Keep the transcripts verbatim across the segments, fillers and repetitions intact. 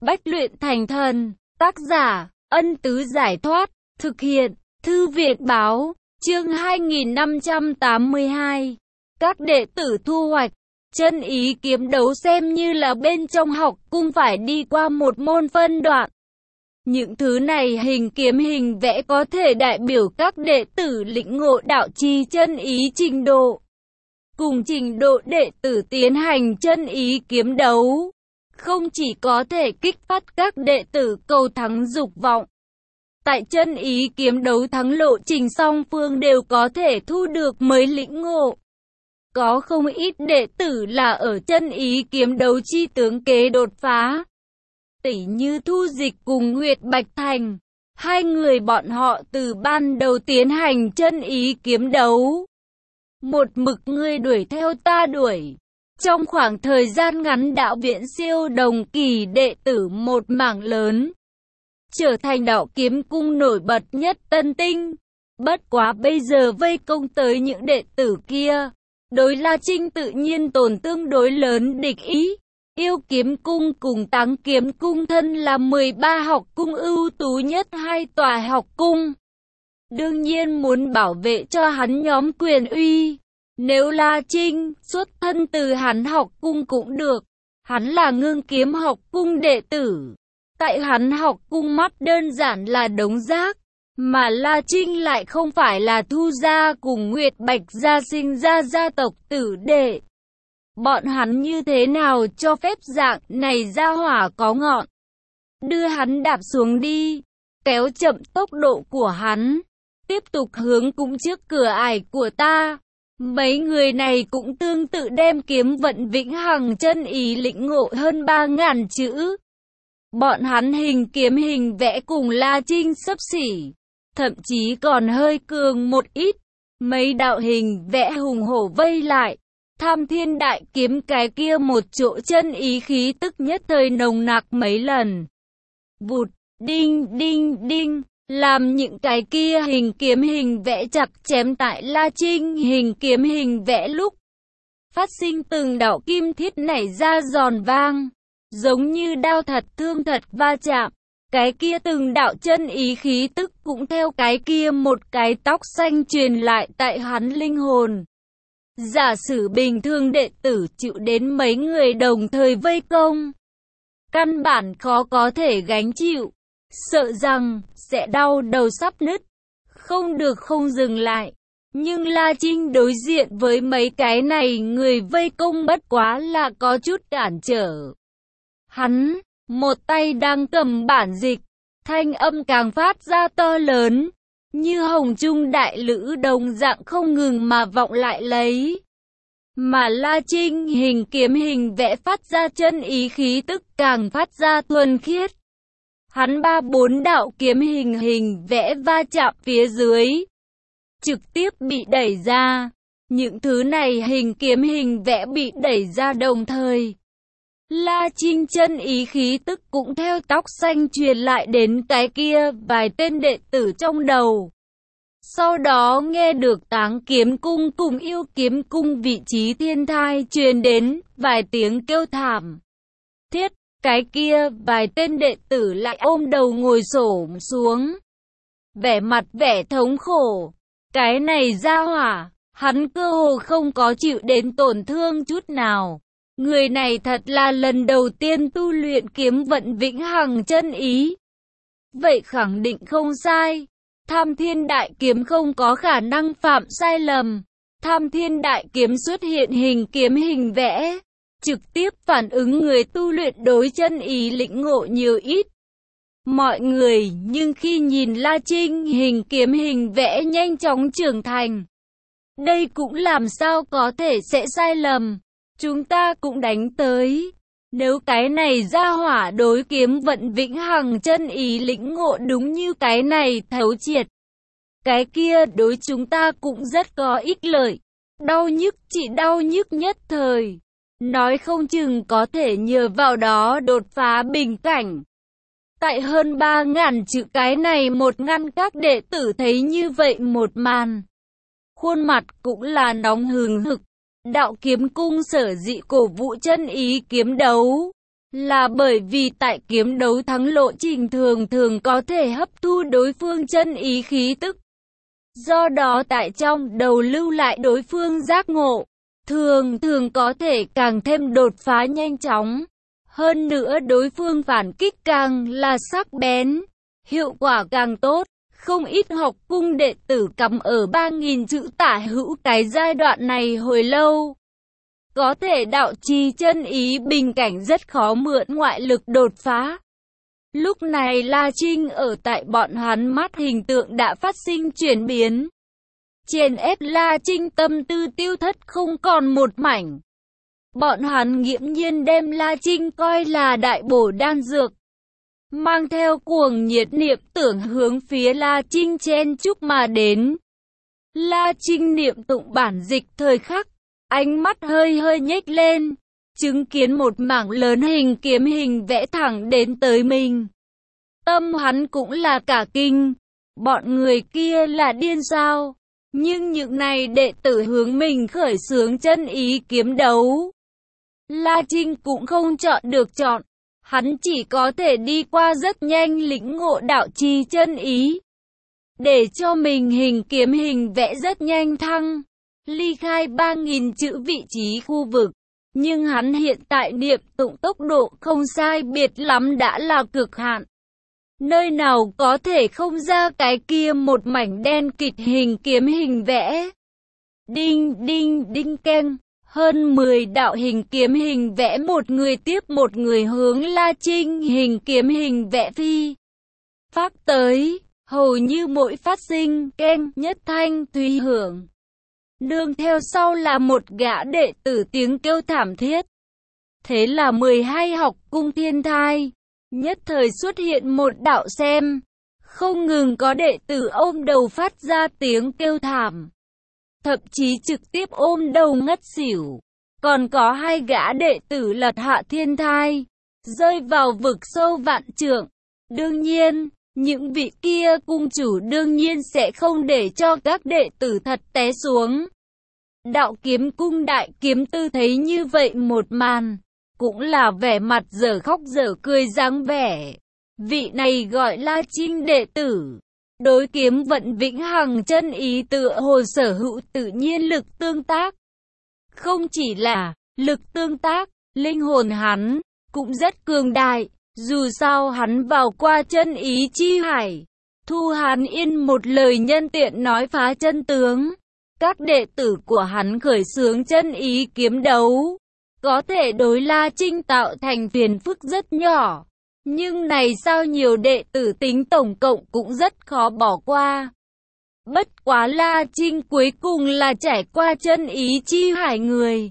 Bách luyện thành thần. Tác giả, Ân Tứ Giải Thoát. Thực hiện, Thư viện Báo. Chương hai nghìn năm trăm tám mươi hai. Các đệ tử thu hoạch. Chân ý kiếm đấu xem như là bên trong học cung phải đi qua một môn phân đoạn. Những thứ này hình kiếm hình vẽ có thể đại biểu các đệ tử lĩnh ngộ đạo chi chân ý trình độ. Cùng trình độ đệ tử tiến hành chân ý kiếm đấu, không chỉ có thể kích phát các đệ tử cầu thắng dục vọng. Tại chân ý kiếm đấu thắng lộ trình song phương đều có thể thu được mới lĩnh ngộ. Có không ít đệ tử là ở chân ý kiếm đấu chi tướng kế đột phá. Tỷ như Thu Dịch cùng Nguyệt Bạch Thành, hai người bọn họ từ ban đầu tiến hành chân ý kiếm đấu. Một mực ngươi đuổi theo ta đuổi. Trong khoảng thời gian ngắn đạo viện siêu đồng kỳ đệ tử một mảng lớn, trở thành đạo kiếm cung nổi bật nhất Tân Tinh. Bất quá bây giờ vây công tới những đệ tử kia, đối La Trinh tự nhiên tổn tương đối lớn địch ý. Yêu kiếm cung cùng Táng kiếm cung thân là mười ba học cung ưu tú nhất hai tòa học cung. Đương nhiên muốn bảo vệ cho hắn nhóm quyền uy. Nếu La Trinh xuất thân từ hắn học cung cũng được. Hắn là Ngưng kiếm học cung đệ tử. Tại hắn học cung mắt đơn giản là đống rác. Mà La Trinh lại không phải là Thu gia cùng Nguyệt Bạch gia sinh ra gia tộc tử đệ. Bọn hắn như thế nào cho phép dạng này ra hỏa có ngọn. Đưa hắn đạp xuống đi. Kéo chậm tốc độ của hắn. Tiếp tục hướng cung trước cửa ải của ta. Mấy người này cũng tương tự đem kiếm vận vĩnh hằng chân ý lĩnh ngộ hơn ba ngàn chữ. Bọn hắn hình kiếm hình vẽ cùng La Trinh xấp xỉ. Thậm chí còn hơi cường một ít. Mấy đạo hình vẽ hùng hổ vây lại. Tham Thiên Đại Kiếm cái kia một chỗ chân ý khí tức nhất thời nồng nặc mấy lần. Vụt, đinh, đinh, đinh, làm những cái kia hình kiếm hình vẽ chặt chém tại La Trinh hình kiếm hình vẽ lúc. Phát sinh từng đạo kim thiết nảy ra giòn vang, giống như đao thật thương thật va chạm. Cái kia từng đạo chân ý khí tức cũng theo cái kia một cái tóc xanh truyền lại tại hắn linh hồn. Giả sử bình thường đệ tử chịu đến mấy người đồng thời vây công, căn bản khó có thể gánh chịu, sợ rằng sẽ đau đầu sắp nứt, không được không dừng lại. Nhưng La Trinh đối diện với mấy cái này người vây công bất quá là có chút cản trở. Hắn, một tay đang cầm bản dịch, thanh âm càng phát ra to lớn. Như hồng trung đại lữ đồng dạng không ngừng mà vọng lại lấy. Mà La Trinh hình kiếm hình vẽ phát ra chân ý khí tức càng phát ra thuần khiết. Hắn ba bốn đạo kiếm hình hình vẽ va chạm phía dưới, trực tiếp bị đẩy ra. Những thứ này hình kiếm hình vẽ bị đẩy ra đồng thời. La Trinh chân ý khí tức cũng theo tóc xanh truyền lại đến cái kia vài tên đệ tử trong đầu. Sau đó nghe được Táng kiếm cung cùng Yêu kiếm cung vị trí thiên thai truyền đến vài tiếng kêu thảm thiết. Cái kia vài tên đệ tử lại ôm đầu ngồi xổm xuống, vẻ mặt vẻ thống khổ. Cái này ra hỏa, hắn cơ hồ không có chịu đến tổn thương chút nào. Người này thật là lần đầu tiên tu luyện kiếm vận vĩnh hằng chân ý. Vậy khẳng định không sai. Tham Thiên Đại Kiếm không có khả năng phạm sai lầm. Tham Thiên Đại Kiếm xuất hiện hình kiếm hình vẽ, trực tiếp phản ứng người tu luyện đối chân ý lĩnh ngộ nhiều ít. Mọi người nhưng khi nhìn La Trinh hình kiếm hình vẽ nhanh chóng trưởng thành, đây cũng làm sao có thể sẽ sai lầm. Chúng ta cũng đánh tới. Nếu cái này ra hỏa đối kiếm vận vĩnh hằng chân ý lĩnh ngộ đúng như cái này thấu triệt, cái kia đối chúng ta cũng rất có ích lợi. Đau nhức chỉ đau nhức nhất thời, nói không chừng có thể nhờ vào đó đột phá bình cảnh. Tại hơn ba ngàn chữ cái này một ngăn các đệ tử thấy như vậy một màn, khuôn mặt cũng là nóng hừng hực. Đạo kiếm cung sở dĩ cổ vũ chân ý kiếm đấu, là bởi vì tại kiếm đấu thắng lộ trình thường thường có thể hấp thu đối phương chân ý khí tức. Do đó tại trong đầu lưu lại đối phương giác ngộ, thường thường có thể càng thêm đột phá nhanh chóng. Hơn nữa đối phương phản kích càng là sắc bén, hiệu quả càng tốt. Không ít học cung đệ tử cắm ở ba nghìn chữ tả hữu cái giai đoạn này hồi lâu. Có thể đạo trì chân ý bình cảnh rất khó mượn ngoại lực đột phá. Lúc này La Trinh ở tại bọn hắn mắt hình tượng đã phát sinh chuyển biến. Chèn ép La Trinh tâm tư tiêu thất không còn một mảnh. Bọn hắn nghiễm nhiên đem La Trinh coi là đại bổ đan dược. Mang theo cuồng nhiệt niệm tưởng hướng phía La Trinh chen chúc mà đến. La Trinh niệm tụng bản dịch thời khắc, ánh mắt hơi hơi nhếch lên, chứng kiến một mảng lớn hình kiếm hình vẽ thẳng đến tới mình. Tâm hắn cũng là cả kinh, bọn người kia là điên sao? Nhưng những này đệ tử hướng mình khởi xướng chân ý kiếm đấu. La Trinh cũng không chọn được chọn, hắn chỉ có thể đi qua rất nhanh lĩnh ngộ đạo trì chân ý. Để cho mình hình kiếm hình vẽ rất nhanh thăng, ly khai ba nghìn chữ vị trí khu vực. Nhưng hắn hiện tại niệm tụng tốc độ không sai biệt lắm đã là cực hạn. Nơi nào có thể không ra cái kia một mảnh đen kịt hình kiếm hình vẽ. Đinh đinh đinh keng, hơn mười đạo hình kiếm hình vẽ một người tiếp một người hướng La Trinh hình kiếm hình vẽ phi phát tới, hầu như mỗi phát sinh keng nhất thanh thùy hưởng. Nương theo sau là một gã đệ tử tiếng kêu thảm thiết. Thế là mười hai học cung thiên thai nhất thời xuất hiện một đạo xem, không ngừng có đệ tử ôm đầu phát ra tiếng kêu thảm, thậm chí trực tiếp ôm đầu ngất xỉu. Còn có hai gã đệ tử lật hạ thiên thai, rơi vào vực sâu vạn trượng. Đương nhiên, những vị kia cung chủ đương nhiên sẽ không để cho các đệ tử thật té xuống. Đạo kiếm cung đại kiếm tư thấy như vậy một màn, cũng là vẻ mặt dở khóc dở cười dáng vẻ. Vị này gọi La Trinh đệ tử, đối kiếm vận vĩnh hằng chân ý tựa hồ sở hữu tự nhiên lực tương tác. Không chỉ là lực tương tác, linh hồn hắn cũng rất cường đại, dù sao hắn vào qua chân ý chi hải. Thu Hàn Yên một lời nhân tiện nói phá chân tướng. Các đệ tử của hắn khởi xướng chân ý kiếm đấu, có thể đối La Trinh tạo thành phiền phức rất nhỏ. Nhưng này sao nhiều đệ tử tính tổng cộng cũng rất khó bỏ qua. Bất quá La Trinh cuối cùng là trải qua chân ý chi hải người.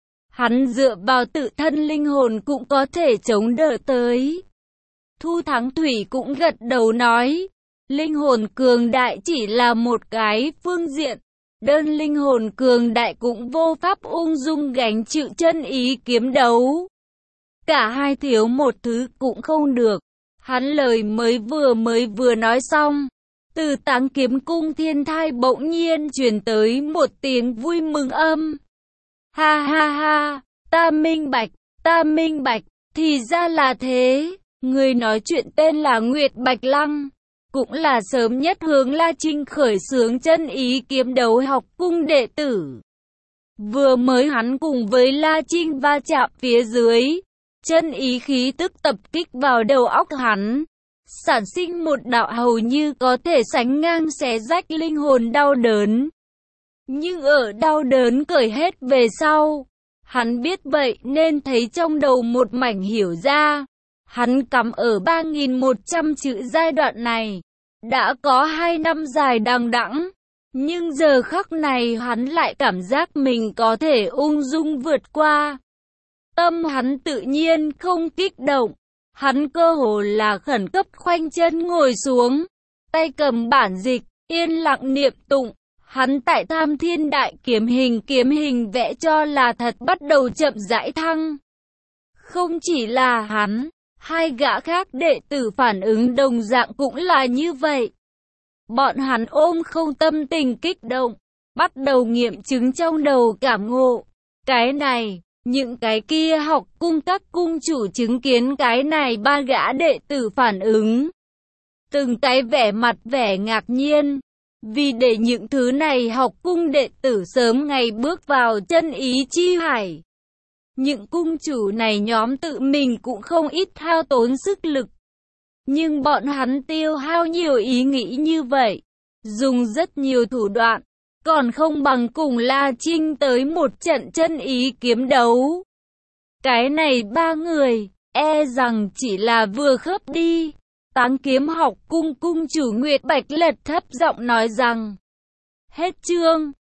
Hắn dựa vào tự thân linh hồn cũng có thể chống đỡ tới. Thu Thắng Thủy cũng gật đầu nói, linh hồn cường đại chỉ là một cái phương diện. Đơn linh hồn cường đại cũng vô pháp ung dung gánh chịu chân ý kiếm đấu. Cả hai thiếu một thứ cũng không được. Hắn lời mới vừa mới vừa nói xong, từ Táng Kiếm Cung thiên thai bỗng nhiên truyền tới một tiếng vui mừng âm. Ha ha ha, ta minh bạch, ta minh bạch, thì ra là thế. Người nói chuyện tên là Nguyệt Bạch Lăng, cũng là sớm nhất hướng La Trinh khởi xướng chân ý kiếm đấu học cung đệ tử. Vừa mới hắn cùng với La Trinh va chạm phía dưới, chân ý khí tức tập kích vào đầu óc hắn, sản sinh một đạo hầu như có thể sánh ngang xé rách linh hồn đau đớn. Nhưng ở đau đớn cởi hết về sau, hắn biết vậy nên thấy trong đầu một mảnh hiểu ra. Hắn cắm ở ba nghìn một trăm chữ giai đoạn này, đã có hai năm dài đằng đẵng. Nhưng giờ khắc này hắn lại cảm giác mình có thể ung dung vượt qua. Tâm hắn tự nhiên không kích động. Hắn cơ hồ là khẩn cấp khoanh chân ngồi xuống, tay cầm bản dịch, yên lặng niệm tụng. Hắn tại Tham Thiên Đại Kiếm hình kiếm hình vẽ cho là thật bắt đầu chậm rãi thăng. Không chỉ là hắn, hai gã khác đệ tử phản ứng đồng dạng cũng là như vậy. Bọn hắn ôm không tâm tình kích động, bắt đầu nghiệm chứng trong đầu cảm ngộ. Cái này, Những cái kia học cung các cung chủ chứng kiến cái này ba gã đệ tử phản ứng. Từng cái vẻ mặt vẻ ngạc nhiên. Vì để những thứ này học cung đệ tử sớm ngày bước vào chân ý chi hải. Những cung chủ này nhóm tự mình cũng không ít hao tốn sức lực. Nhưng bọn hắn tiêu hao nhiều ý nghĩ như vậy. Dùng rất nhiều thủ đoạn. Còn không bằng cùng La Trinh tới một trận chân ý kiếm đấu. Cái này ba người, e rằng chỉ là vừa khớp đi. Táng Kiếm học cung cung chủ Nguyệt Bạch Lật thấp giọng nói rằng. Hết chương.